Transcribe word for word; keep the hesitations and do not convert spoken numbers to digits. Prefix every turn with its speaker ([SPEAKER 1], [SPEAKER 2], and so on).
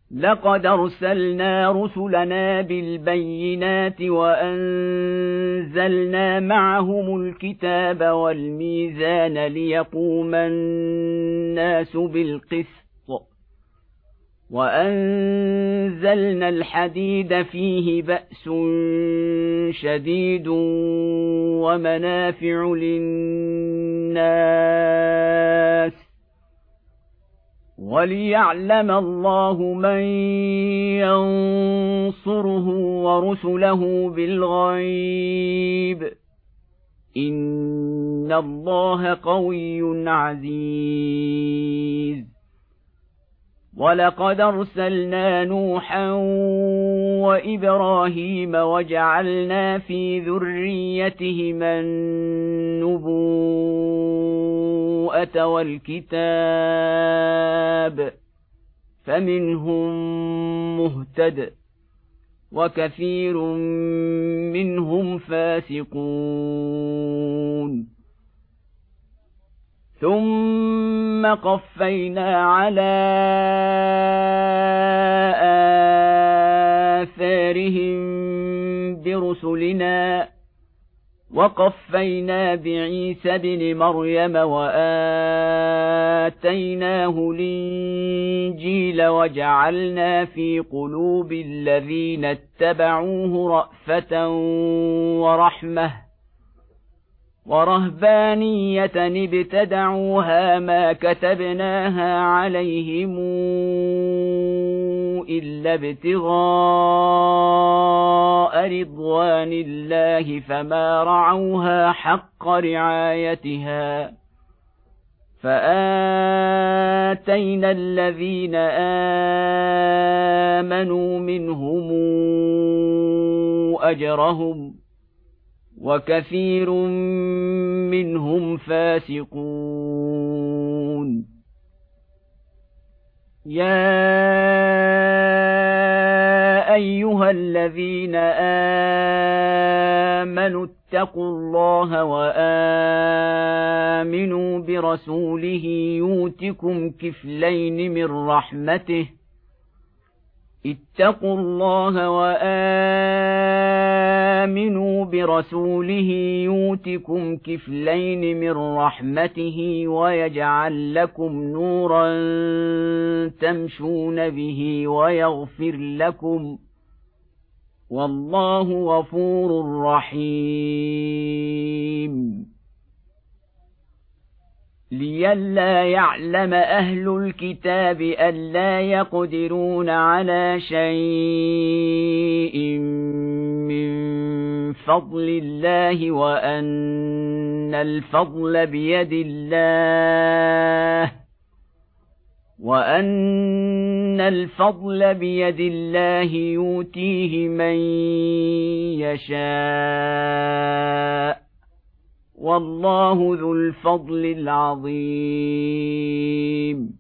[SPEAKER 1] لقد أرسلنا رسلنا بالبينات وأنزلنا معهم الكتاب والميزان ليقوم الناس بالقسط وأنزلنا الحديد فيه بأس شديد ومنافع للناس وليعلم الله من ينصره ورسله بالغيب إن الله قوي عزيز ولقد أرسلنا نوحا وإبراهيم وجعلنا في ذريتهما النبوءة والكتاب فمنهم مهتد وكثير منهم فاسقون ثم قفينا على آثارهم برسلنا وقفينا بعيسى ابن مريم وآتيناه الإنجيل وجعلنا في قلوب الذين اتبعوه رأفة ورحمة ورهبانية ابتدعوها ما كتبناها عليهم إلا ابتغاء رضوان الله فما رعوها حق رعايتها فآتينا الذين آمنوا منهم أجرهم وكثير منهم فاسقون يا أيها الذين آمنوا اتقوا الله وآمنوا برسوله يؤتكم كفلين من رحمته اتقوا الله وآمنوا برسوله يؤتكم كفلين من رحمته ويجعل لكم نورا تمشون به ويغفر لكم والله غفور رحيم لئلا يعلم أهل الكتاب ألا يقدرون على شيء من فضل الله وأن الفضل بيد الله وأن الفضل بيد الله يؤتيه من يشاء والله ذو الفضل العظيم